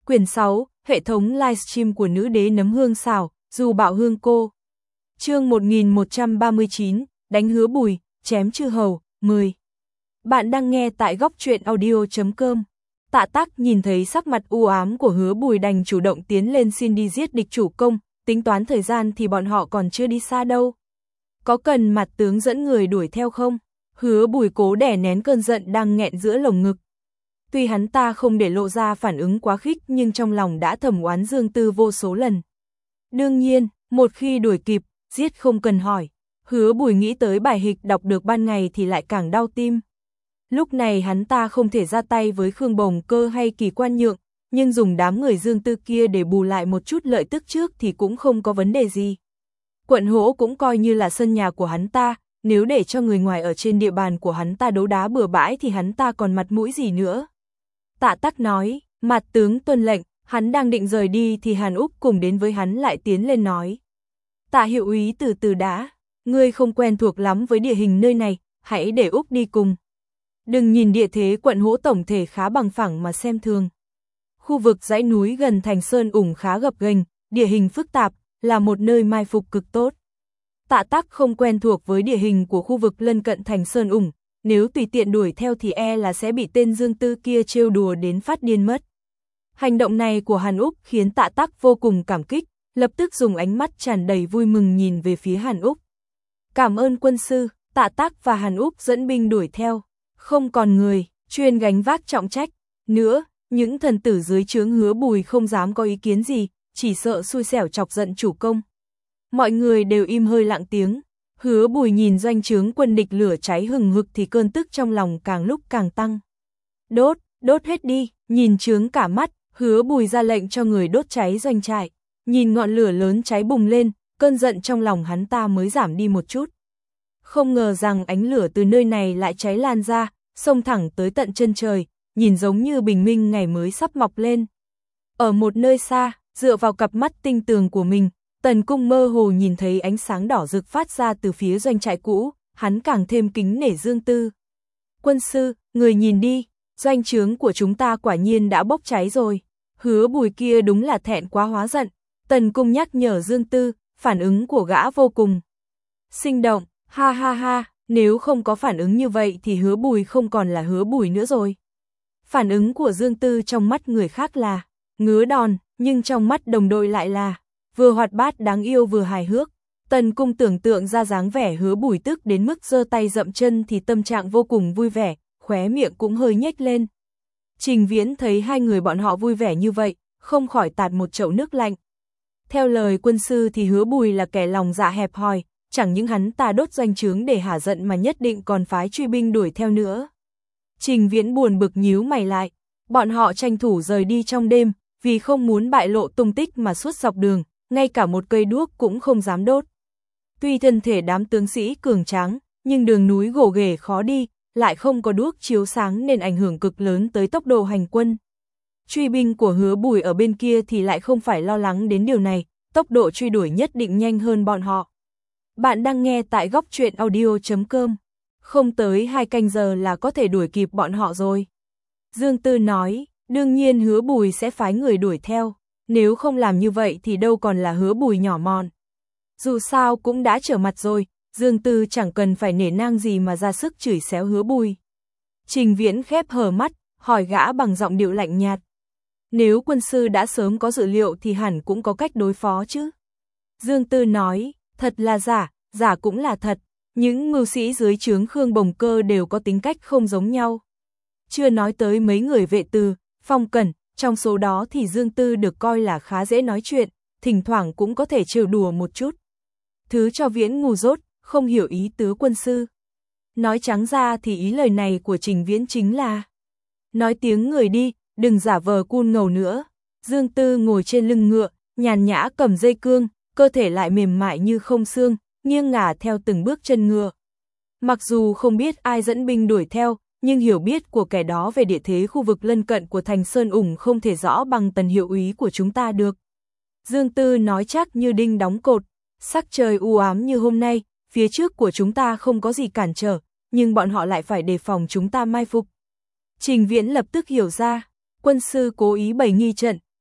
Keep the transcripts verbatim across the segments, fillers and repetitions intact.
Quyển sáu, hệ thống livestream của nữ đế nấm hương xào, dù bạo hương cô. Chương một nghìn một trăm ba mươi chín, đánh Hứa Bùi, chém chư hầu, mười. Bạn đang nghe tại góc truyện audio chấm com. Tạ Tắc nhìn thấy sắc mặt u ám của Hứa Bùi đành chủ động tiến lên xin đi giết địch chủ công, tính toán thời gian thì bọn họ còn chưa đi xa đâu. Có cần mặt tướng dẫn người đuổi theo không? Hứa Bùi cố đè nén cơn giận đang nghẹn giữa lồng ngực. Tuy hắn ta không để lộ ra phản ứng quá khích nhưng trong lòng đã thầm oán Dương Tư vô số lần. Đương nhiên, một khi đuổi kịp, giết không cần hỏi. Hứa Bùi nghĩ tới bài hịch đọc được ban ngày thì lại càng đau tim. Lúc này hắn ta không thể ra tay với Khương Bồng Cơ hay Kỳ Quan Nhượng, nhưng dùng đám người Dương Tư kia để bù lại một chút lợi tức trước thì cũng không có vấn đề gì. Quận Hỗ cũng coi như là sân nhà của hắn ta, nếu để cho người ngoài ở trên địa bàn của hắn ta đấu đá bừa bãi thì hắn ta còn mặt mũi gì nữa. Tạ Tắc nói, mặt tướng tuân lệnh, hắn đang định rời đi thì Hàn Úc cùng đến với hắn lại tiến lên nói. Tạ hiệu úy từ từ đã, ngươi không quen thuộc lắm với địa hình nơi này, hãy để Úc đi cùng. Đừng nhìn địa thế quận Hỗ tổng thể khá bằng phẳng mà xem thường. Khu vực dãy núi gần thành Sơn Ủng khá gập ghềnh, địa hình phức tạp, là một nơi mai phục cực tốt. Tạ Tắc không quen thuộc với địa hình của khu vực lân cận thành Sơn Ủng, nếu tùy tiện đuổi theo thì e là sẽ bị tên Dương Tư kia trêu đùa đến phát điên mất. Hành động này của Hàn Úc khiến Tạ Tắc vô cùng cảm kích, lập tức dùng ánh mắt tràn đầy vui mừng nhìn về phía Hàn Úc. Cảm ơn quân sư, Tạ Tắc và Hàn Úc dẫn binh đuổi theo, không còn người, chuyên gánh vác trọng trách. Nữa, những thần tử dưới trướng Hứa Bùi không dám có ý kiến gì, chỉ sợ xui xẻo chọc giận chủ công. Mọi người đều im hơi lặng tiếng. Hứa Bùi nhìn doanh trướng quân địch lửa cháy hừng hực thì cơn tức trong lòng càng lúc càng tăng. Đốt, đốt hết đi, nhìn trướng cả mắt, Hứa Bùi ra lệnh cho người đốt cháy doanh trại. Nhìn ngọn lửa lớn cháy bùng lên, cơn giận trong lòng hắn ta mới giảm đi một chút. Không ngờ rằng ánh lửa từ nơi này lại cháy lan ra, xông thẳng tới tận chân trời, nhìn giống như bình minh ngày mới sắp mọc lên. Ở một nơi xa, dựa vào cặp mắt tinh tường của mình, Tần Cung mơ hồ nhìn thấy ánh sáng đỏ rực phát ra từ phía doanh trại cũ, hắn càng thêm kính nể Dương Tư. Quân sư, người nhìn đi, doanh trướng của chúng ta quả nhiên đã bốc cháy rồi. Hứa Bùi kia đúng là thẹn quá hóa giận. Tần Cung nhắc nhở Dương Tư, phản ứng của gã vô cùng sinh động, ha ha ha, nếu không có phản ứng như vậy thì Hứa Bùi không còn là Hứa Bùi nữa rồi. Phản ứng của Dương Tư trong mắt người khác là ngứa đòn, nhưng trong mắt đồng đội lại là vừa hoạt bát đáng yêu vừa hài hước. Tần Cung tưởng tượng ra dáng vẻ Hứa Bùi tức đến mức giơ tay dậm chân thì tâm trạng vô cùng vui vẻ, khóe miệng cũng hơi nhếch lên. Trình Viễn thấy hai người bọn họ vui vẻ như vậy, không khỏi tạt một chậu nước lạnh. Theo lời quân sư thì Hứa Bùi là kẻ lòng dạ hẹp hòi, chẳng những hắn ta đốt doanh trướng để hả giận mà nhất định còn phái truy binh đuổi theo nữa. Trình Viễn buồn bực nhíu mày lại, bọn họ tranh thủ rời đi trong đêm, vì không muốn bại lộ tung tích mà suốt dọc đường, ngay cả một cây đuốc cũng không dám đốt. Tuy thân thể đám tướng sĩ cường tráng, nhưng đường núi gồ ghề khó đi, lại không có đuốc chiếu sáng nên ảnh hưởng cực lớn tới tốc độ hành quân. Truy binh của Hứa Bùi ở bên kia thì lại không phải lo lắng đến điều này, tốc độ truy đuổi nhất định nhanh hơn bọn họ. Bạn đang nghe tại góc truyện audio chấm com. Không tới hai canh giờ là có thể đuổi kịp bọn họ rồi. Dương Tư nói, đương nhiên Hứa Bùi sẽ phái người đuổi theo, nếu không làm như vậy thì đâu còn là Hứa Bùi nhỏ mọn. Dù sao cũng đã trở mặt rồi, Dương Tư chẳng cần phải nể nang gì mà ra sức chửi xéo Hứa Bùi. Trình Viễn khép hờ mắt, hỏi gã bằng giọng điệu lạnh nhạt. Nếu quân sư đã sớm có dự liệu thì hẳn cũng có cách đối phó chứ. Dương Tư nói, thật là giả, giả cũng là thật. Những mưu sĩ dưới trướng Khương Bồng Cơ đều có tính cách không giống nhau. Chưa nói tới mấy người vệ từ, phong cẩn, trong số đó thì Dương Tư được coi là khá dễ nói chuyện, thỉnh thoảng cũng có thể trêu đùa một chút. Thứ cho Viễn ngu dốt, không hiểu ý tứ quân sư. Nói trắng ra thì ý lời này của Trình Viễn chính là nói tiếng người đi, đừng giả vờ cun ngầu nữa. Dương Tư ngồi trên lưng ngựa, nhàn nhã cầm dây cương, cơ thể lại mềm mại như không xương, nghiêng ngả theo từng bước chân ngựa. Mặc dù không biết ai dẫn binh đuổi theo, nhưng hiểu biết của kẻ đó về địa thế khu vực lân cận của thành Sơn Ủng không thể rõ bằng Tần hiệu úy của chúng ta được. Dương Tư nói chắc như đinh đóng cột, sắc trời u ám như hôm nay, phía trước của chúng ta không có gì cản trở, nhưng bọn họ lại phải đề phòng chúng ta mai phục. Trình Viễn lập tức hiểu ra, quân sư cố ý bày nghi trận,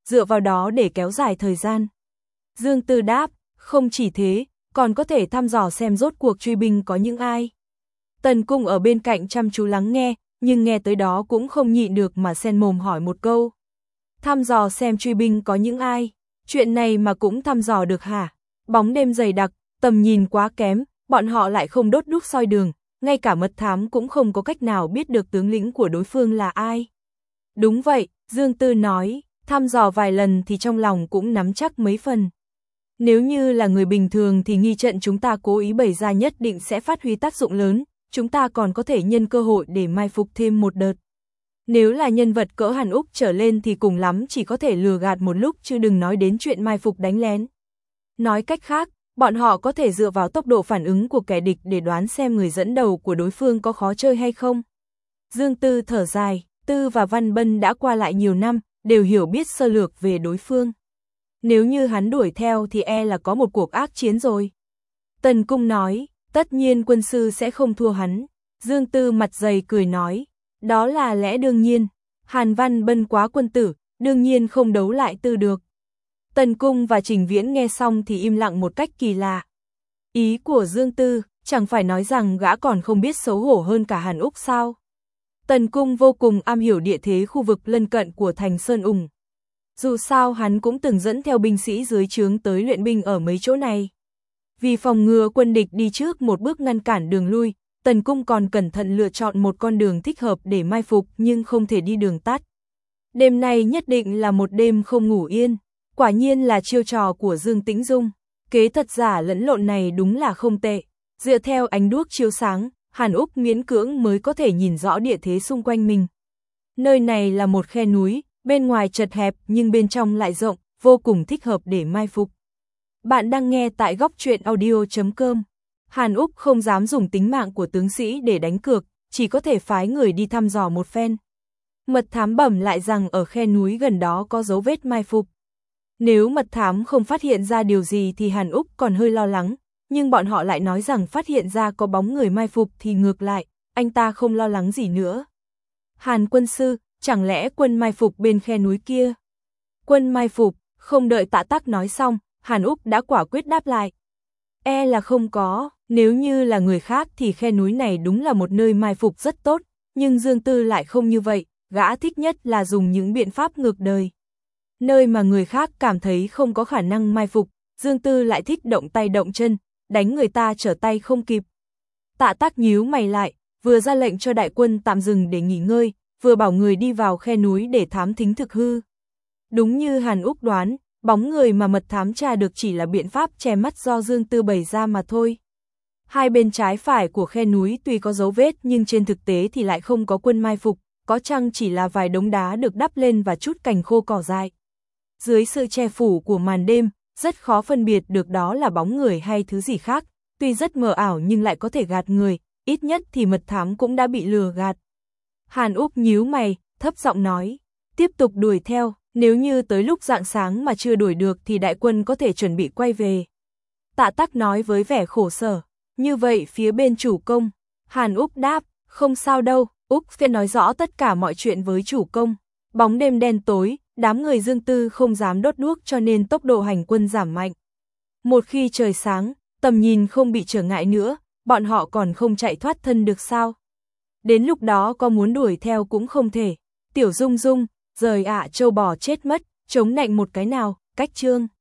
dựa vào đó để kéo dài thời gian. Dương Tư đáp, không chỉ thế, còn có thể thăm dò xem rốt cuộc truy binh có những ai. Tần Cung ở bên cạnh chăm chú lắng nghe, nhưng nghe tới đó cũng không nhịn được mà xen mồm hỏi một câu. Thăm dò xem truy binh có những ai, chuyện này mà cũng thăm dò được hả? Bóng đêm dày đặc, tầm nhìn quá kém, bọn họ lại không đốt đuốc soi đường, ngay cả mật thám cũng không có cách nào biết được tướng lĩnh của đối phương là ai. Đúng vậy, Dương Tư nói, thăm dò vài lần thì trong lòng cũng nắm chắc mấy phần. Nếu như là người bình thường thì nghi trận chúng ta cố ý bày ra nhất định sẽ phát huy tác dụng lớn, chúng ta còn có thể nhân cơ hội để mai phục thêm một đợt. Nếu là nhân vật cỡ Hàn Úc trở lên thì cùng lắm chỉ có thể lừa gạt một lúc chứ đừng nói đến chuyện mai phục đánh lén. Nói cách khác, bọn họ có thể dựa vào tốc độ phản ứng của kẻ địch để đoán xem người dẫn đầu của đối phương có khó chơi hay không. Dương Tư thở dài, Tư và Văn Bân đã qua lại nhiều năm, đều hiểu biết sơ lược về đối phương. Nếu như hắn đuổi theo thì e là có một cuộc ác chiến rồi. Tần Cung nói, tất nhiên quân sư sẽ không thua hắn. Dương Tư mặt dày cười nói, đó là lẽ đương nhiên. Hàn Văn Bân quá quân tử, đương nhiên không đấu lại Tư được. Tần Cung và Trình Viễn nghe xong thì im lặng một cách kỳ lạ. Ý của Dương Tư, chẳng phải nói rằng gã còn không biết xấu hổ hơn cả Hàn Úc sao? Tần Cung vô cùng am hiểu địa thế khu vực lân cận của thành Sơn Ủng. Dù sao hắn cũng từng dẫn theo binh sĩ dưới trướng tới luyện binh ở mấy chỗ này. Vì phòng ngừa quân địch đi trước một bước ngăn cản đường lui, Tần Cung còn cẩn thận lựa chọn một con đường thích hợp để mai phục nhưng không thể đi đường tắt. Đêm nay nhất định là một đêm không ngủ yên, quả nhiên là chiêu trò của Dương Tĩnh Dung. Kế thật giả lẫn lộn này đúng là không tệ. Dựa theo ánh đuốc chiếu sáng, Hàn Úc miễn cưỡng mới có thể nhìn rõ địa thế xung quanh mình. Nơi này là một khe núi, bên ngoài chật hẹp nhưng bên trong lại rộng, vô cùng thích hợp để mai phục. Bạn đang nghe tại góc truyện audio chấm com. Hàn Úc không dám dùng tính mạng của tướng sĩ để đánh cược, chỉ có thể phái người đi thăm dò một phen. Mật thám bẩm lại rằng ở khe núi gần đó có dấu vết mai phục. Nếu mật thám không phát hiện ra điều gì thì Hàn Úc còn hơi lo lắng, nhưng bọn họ lại nói rằng phát hiện ra có bóng người mai phục thì ngược lại, anh ta không lo lắng gì nữa. Hàn quân sư, chẳng lẽ quân mai phục bên khe núi kia? Quân mai phục, không đợi Tạ Tắc nói xong, Hàn Úc đã quả quyết đáp lại. E là không có, nếu như là người khác thì khe núi này đúng là một nơi mai phục rất tốt, nhưng Dương Tư lại không như vậy, gã thích nhất là dùng những biện pháp ngược đời. Nơi mà người khác cảm thấy không có khả năng mai phục, Dương Tư lại thích động tay động chân, đánh người ta trở tay không kịp. Tạ Tắc nhíu mày lại, vừa ra lệnh cho đại quân tạm dừng để nghỉ ngơi, vừa bảo người đi vào khe núi để thám thính thực hư. Đúng như Hàn Úc đoán, bóng người mà mật thám tra được chỉ là biện pháp che mắt do Dương Tư bày ra mà thôi. Hai bên trái phải của khe núi tuy có dấu vết nhưng trên thực tế thì lại không có quân mai phục, có chăng chỉ là vài đống đá được đắp lên và chút cành khô cỏ dại. Dưới sự che phủ của màn đêm, rất khó phân biệt được đó là bóng người hay thứ gì khác, tuy rất mờ ảo nhưng lại có thể gạt người, ít nhất thì mật thám cũng đã bị lừa gạt. Hàn Úc nhíu mày, thấp giọng nói, tiếp tục đuổi theo, nếu như tới lúc rạng sáng mà chưa đuổi được thì đại quân có thể chuẩn bị quay về. Tạ Tắc nói với vẻ khổ sở, như vậy phía bên chủ công, Hàn Úc đáp, không sao đâu, Úc sẽ nói rõ tất cả mọi chuyện với chủ công. Bóng đêm đen tối, đám người Dương Tư không dám đốt đuốc cho nên tốc độ hành quân giảm mạnh. Một khi trời sáng, tầm nhìn không bị trở ngại nữa, bọn họ còn không chạy thoát thân được sao? Đến lúc đó có muốn đuổi theo cũng không thể. Tiểu Dung Dung, rời ạ châu bò chết mất, chống nạnh một cái nào, cách chương.